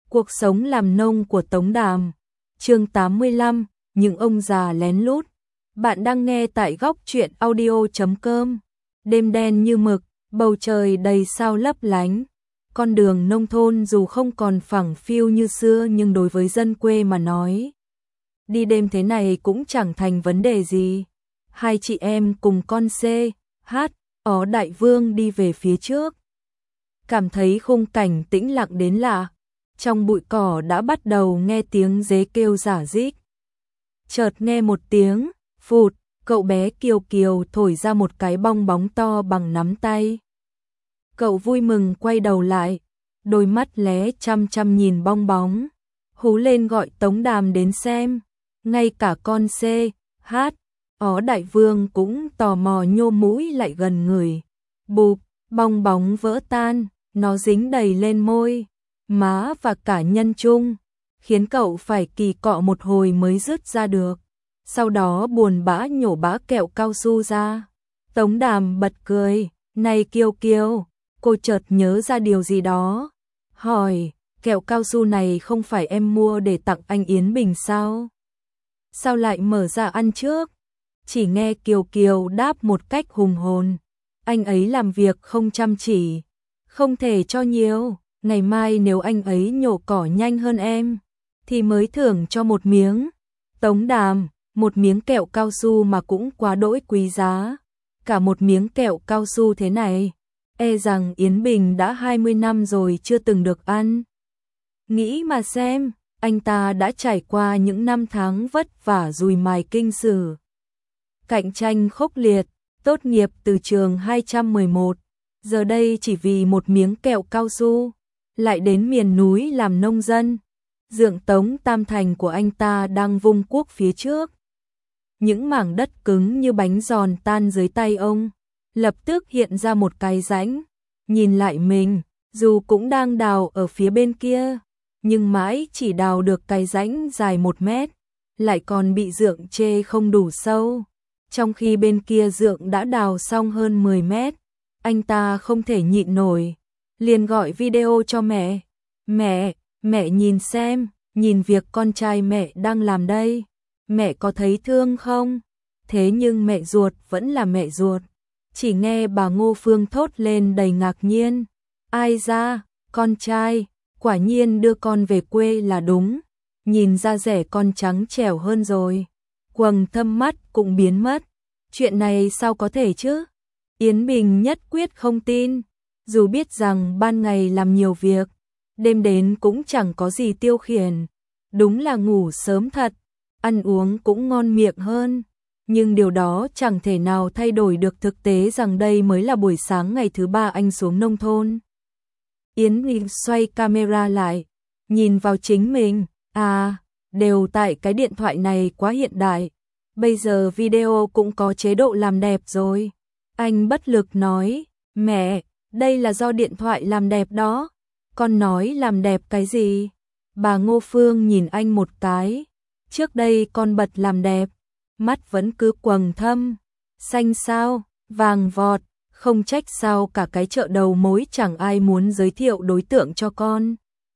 Cuộc sống làm nông của Tống Đàm. Chương 85, những ông già lén lút. Bạn đang nghe tại góc truyện audio.com. Đêm đen như mực, bầu trời đầy sao lấp lánh. Con đường nông thôn dù không còn phẳng phiu như xưa nhưng đối với dân quê mà nói, đi đêm thế này cũng chẳng thành vấn đề gì. Hai chị em cùng con C.H. Ó Đại Vương đi về phía trước. Cảm thấy khung cảnh tĩnh lặng đến lạ. Trong bụi cỏ đã bắt đầu nghe tiếng dế kêu rả rích. Chợt nghe một tiếng phụt, cậu bé Kiều Kiều thổi ra một cái bong bóng to bằng nắm tay. Cậu vui mừng quay đầu lại, đôi mắt lé chăm chăm nhìn bong bóng, hú lên gọi Tống Đàm đến xem. Ngay cả con C.H. Ó Đại Vương cũng tò mò nhô mũi lại gần người. Bụp, bong bóng vỡ tan, nó dính đầy lên môi, má và cả nhân trung, khiến cậu phải kỳ cọ một hồi mới rứt ra được. Sau đó buồn bã nhổ bã kẹo cao su ra. Tống Đàm bật cười, này Kiều Kiều, cô chợt nhớ ra điều gì đó. Hỏi, kẹo cao su này không phải em mua để tặng anh Yến Bình sao? Sao lại mở ra ăn trước? Chỉ nghe Kiều Kiều đáp một cách hùng hồn. Anh ấy làm việc không chăm chỉ, không thể cho nhiều. Ngày mai nếu anh ấy nhổ cỏ nhanh hơn em, thì mới thưởng cho một miếng. Tống Đàm, một miếng kẹo cao su mà cũng quá đỗi quý giá. Cả một miếng kẹo cao su thế này, e rằng Yến Bình đã 20 năm rồi chưa từng được ăn. Nghĩ mà xem, anh ta đã trải qua những năm tháng vất vả dùi mài kinh sử. Cạnh tranh khốc liệt, tốt nghiệp từ trường 211, giờ đây chỉ vì một miếng kẹo cao su, lại đến miền núi làm nông dân. Dượng Tống Tam Thành của anh ta đang vung cuốc phía trước. Những mảng đất cứng như bánh giòn tan dưới tay ông, lập tức hiện ra một cái rãnh. Nhìn lại mình, dù cũng đang đào ở phía bên kia, nhưng mãi chỉ đào được cái rãnh dài 1 mét, lại còn bị Dượng chê không đủ sâu. Trong khi bên kia Dượng đã đào xong hơn 10 mét, anh ta không thể nhịn nổi, liền gọi video cho mẹ. Mẹ nhìn xem, nhìn việc con trai mẹ đang làm đây, mẹ có thấy thương không? Thế nhưng mẹ ruột vẫn là mẹ ruột. Chỉ nghe bà Ngô Phương thốt lên đầy ngạc nhiên. Ai ra, con trai, quả nhiên đưa con về quê là đúng. Nhìn ra rẻ con trắng trẻo hơn rồi. Quầng thâm mắt cũng biến mất. Chuyện này sao có thể chứ? Yến Bình nhất quyết không tin. Dù biết rằng ban ngày làm nhiều việc, đêm đến cũng chẳng có gì tiêu khiển. Đúng là ngủ sớm thật, ăn uống cũng ngon miệng hơn. Nhưng điều đó chẳng thể nào thay đổi được thực tế rằng đây mới là buổi sáng ngày thứ 3 anh xuống nông thôn. Yến Bình xoay camera lại, nhìn vào chính mình. À, đều tại cái điện thoại này quá hiện đại. Bây giờ video cũng có chế độ làm đẹp rồi. Anh bất lực nói, mẹ, đây là do điện thoại làm đẹp đó. Con nói làm đẹp cái gì? Bà Ngô Phương nhìn anh một cái. Trước đây con bật làm đẹp, mắt vẫn cứ quầng thâm, xanh sao, vàng vọt, không trách sao cả cái chợ đầu mối chẳng ai muốn giới thiệu đối tượng cho con.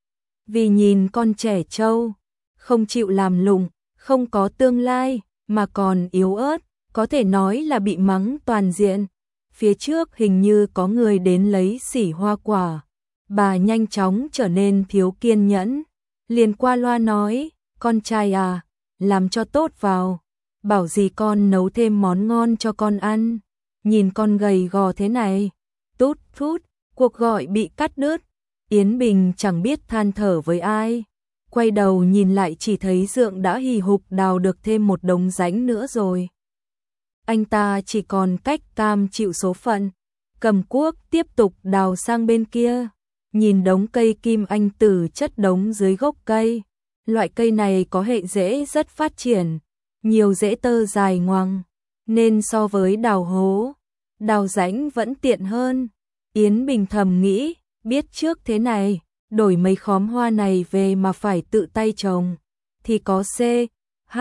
Vì nhìn con trẻ trâu, không chịu làm lụng, không có tương lai, mà còn yếu ớt, có thể nói là bị mắng toàn diện. Phía trước hình như có người đến lấy xỉ hoa quả. Bà nhanh chóng trở nên thiếu kiên nhẫn, liền qua loa nói, con trai à, làm cho tốt vào, bảo gì con nấu thêm món ngon cho con ăn, nhìn con gầy gò thế này. Tút thút, cuộc gọi bị cắt đứt. Yến Bình chẳng biết than thở với ai, quay đầu nhìn lại chỉ thấy Dượng đã hì hục đào được thêm một đống rãnh nữa rồi. Anh ta chỉ còn cách cam chịu số phận, cầm cuốc tiếp tục đào sang bên kia. Nhìn đống cây kim anh tử chất đống dưới gốc cây. Loại cây này có hệ rễ rất phát triển, nhiều rễ tơ dài ngoằng, nên so với đào hố, đào rãnh vẫn tiện hơn. Yến Bình thầm nghĩ, biết trước thế này, đổi mấy khóm hoa này về mà phải tự tay trồng, thì có C.H.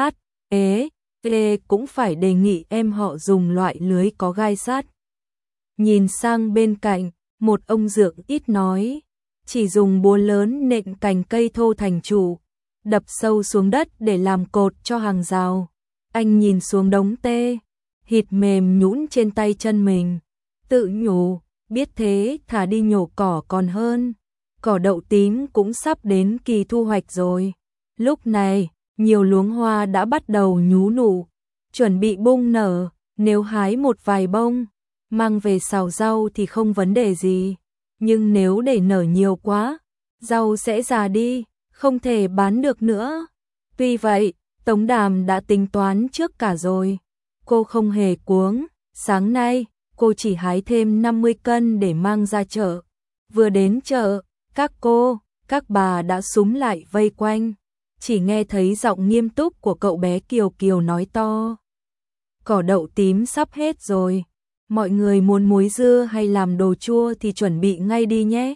cũng phải đề nghị em họ dùng loại lưới có gai sắt. Nhìn sang bên cạnh, một ông Dượng ít nói, chỉ dùng búa lớn nện cành cây thô thành trụ, đập sâu xuống đất để làm cột cho hàng rào. Anh nhìn xuống đống tê, thịt mềm nhũn trên tay chân mình, tự nhủ, biết thế thà đi nhổ cỏ còn hơn. Cỏ đậu tím cũng sắp đến kỳ thu hoạch rồi. Lúc này, nhiều luống hoa đã bắt đầu nhú nụ, chuẩn bị bung nở, nếu hái một vài bông, mang về xào rau thì không vấn đề gì. Nhưng nếu để nở nhiều quá, rau sẽ già đi, không thể bán được nữa. Tuy vậy, Tống Đàm đã tính toán trước cả rồi. Cô không hề cuống, sáng nay, cô chỉ hái thêm 50 cân để mang ra chợ. Vừa đến chợ, các cô, các bà đã súm lại vây quanh. Chỉ nghe thấy giọng nghiêm túc của cậu bé Kiều Kiều nói to. Cỏ đậu tím sắp hết rồi. Mọi người muốn muối dưa hay làm đồ chua thì chuẩn bị ngay đi nhé.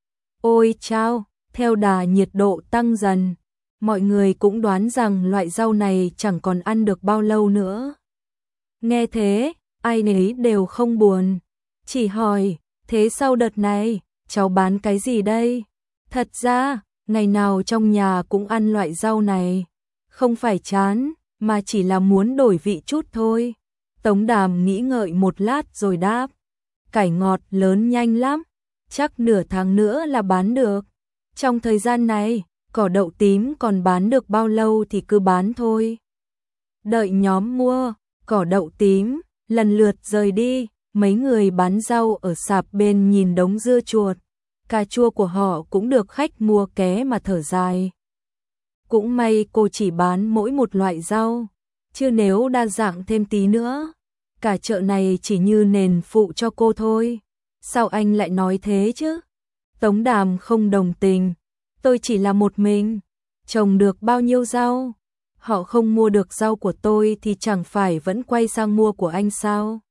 Ôi chao, theo đà nhiệt độ tăng dần, mọi người cũng đoán rằng loại rau này chẳng còn ăn được bao lâu nữa. Nghe thế, ai nấy đều không buồn, chỉ hỏi, thế sau đợt này, cháu bán cái gì đây? Thật ra, ngày nào trong nhà cũng ăn loại rau này, không phải chán, mà chỉ là muốn đổi vị chút thôi. Tống Đàm nghĩ ngợi một lát rồi đáp, cải ngọt lớn nhanh lắm, chắc nửa tháng nữa là bán được. Trong thời gian này, cỏ đậu tím còn bán được bao lâu thì cứ bán thôi. Đợi nhóm mua cỏ đậu tím lần lượt rời đi, mấy người bán rau ở sạp bên nhìn đống dưa chuột, cà chua của họ cũng được khách mua ké mà thở dài. Cũng may cô chỉ bán mỗi một loại rau, chứ nếu đa dạng thêm tí nữa, cả chợ này chỉ như nền phụ cho cô thôi. Sao anh lại nói thế chứ? Tống Đàm không đồng tình. Tôi chỉ là một mình, trồng được bao nhiêu rau? Họ không mua được rau của tôi thì chẳng phải vẫn quay sang mua của anh sao?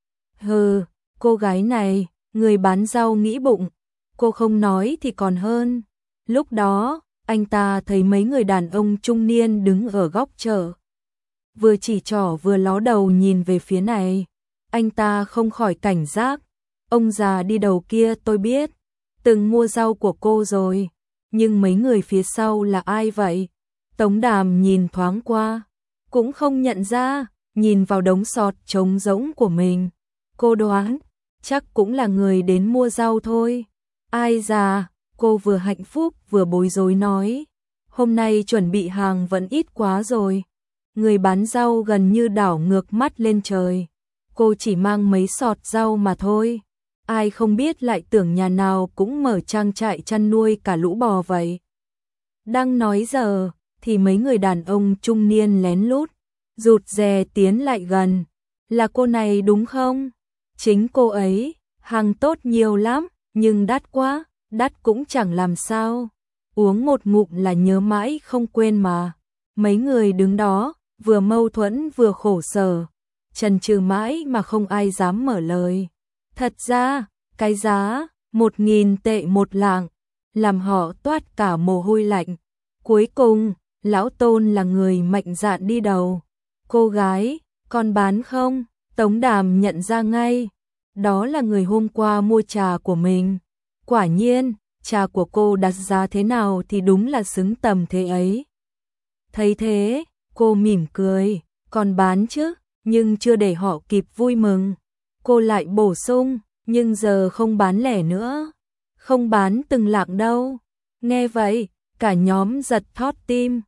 Hừ, cô gái này, người bán rau nghĩ bụng, cô không nói thì còn hơn. Lúc đó, anh ta thấy mấy người đàn ông trung niên đứng ở góc chợ, vừa chỉ trỏ vừa ló đầu nhìn về phía này. Anh ta không khỏi cảnh giác. Ông già đi đầu kia tôi biết, từng mua rau của cô rồi, nhưng mấy người phía sau là ai vậy? Tống Đàm nhìn thoáng qua, cũng không nhận ra, nhìn vào đống sọt trống rỗng của mình. Cô đoán, chắc cũng là người đến mua rau thôi. Ai già, cô vừa hạnh phúc vừa bối rối nói. Hôm nay chuẩn bị hàng vẫn ít quá rồi. Người bán rau gần như đảo ngược mắt lên trời. Cô chỉ mang mấy sọt rau mà thôi. Ai không biết lại tưởng nhà nào cũng mở trang trại chăn nuôi cả lũ bò vậy. Đang nói giờ, thì mấy người đàn ông trung niên lén lút, rụt rè tiến lại gần. Là cô này đúng không? Chính cô ấy, hàng tốt nhiều lắm, nhưng đắt quá, đắt cũng chẳng làm sao. Uống một ngụm là nhớ mãi không quên mà. Mấy người đứng đó, vừa mâu thuẫn vừa khổ sở, chần chừ mãi mà không ai dám mở lời. Thật ra, cái giá 1.000 tệ một lạng làm họ toát cả mồ hôi lạnh. Cuối cùng, lão Tôn là người mạnh dạn đi đầu. Cô gái, còn bán không? Tống Đàm nhận ra ngay, đó là người hôm qua mua trà của mình. Quả nhiên, trà của cô đặt giá thế nào thì đúng là xứng tầm thế ấy. Thấy thế, cô mỉm cười, còn bán chứ, nhưng chưa để họ kịp vui mừng. Cô lại bổ sung, nhưng giờ không bán lẻ nữa, không bán từng lạng đâu. Nghe vậy, cả nhóm giật thót tim.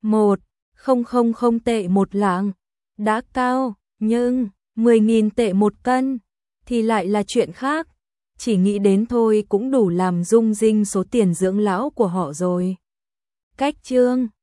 1.000 tệ một lạng, đã cao, nhưng 10.000 tệ một cân thì lại là chuyện khác. Chỉ nghĩ đến thôi cũng đủ làm rung rinh số tiền dưỡng lão của họ rồi. Cách chương